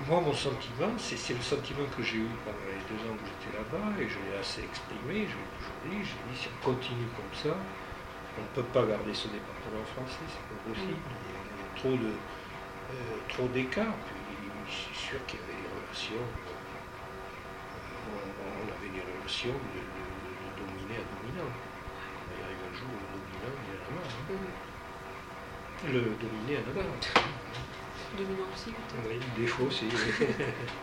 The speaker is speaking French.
Moi, mon sentiment, c'est le sentiment que j'ai eu pendant les 2 ans où j'étais là-bas, et je l'ai assez exprimé, je l'ai toujours dit, j'ai dit, si on continue comme ça, on ne peut pas garder ce département français, c'est pas possible. Il y a trop d'écart. Puis c'est sûr qu'il y avait des relations, on avait des relations de dominé à dominant. Il arrive un jour où le dominant il en a marre. Le dominé en a marre. Dominant aussi, peut-être. Oui, des fois aussi.